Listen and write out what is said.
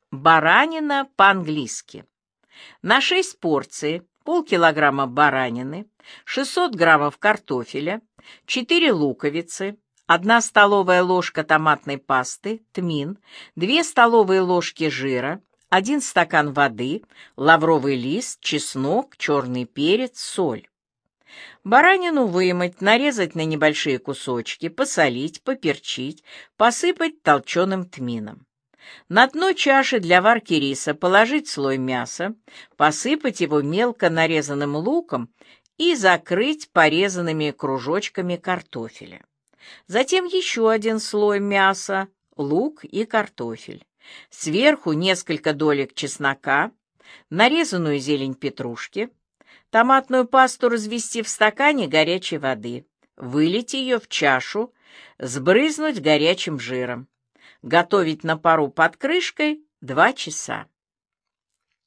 Баранина по-английски. На 6 порций полкилограмма баранины, 600 граммов картофеля, 4 луковицы, 1 столовая ложка томатной пасты, тмин, 2 столовые ложки жира, 1 стакан воды, лавровый лист, чеснок, черный перец, соль. Баранину вымыть, нарезать на небольшие кусочки, посолить, поперчить, посыпать толченым тмином. На дно чаши для варки риса положить слой мяса, посыпать его мелко нарезанным луком и закрыть порезанными кружочками картофеля. Затем еще 1 слой мяса, лук и картофель. Сверху несколько долек чеснока, нарезанную зелень петрушки, томатную пасту развести в стакане горячей воды, вылить ее в чашу, сбрызнуть горячим жиром. Готовить на пару под крышкой 2 часа.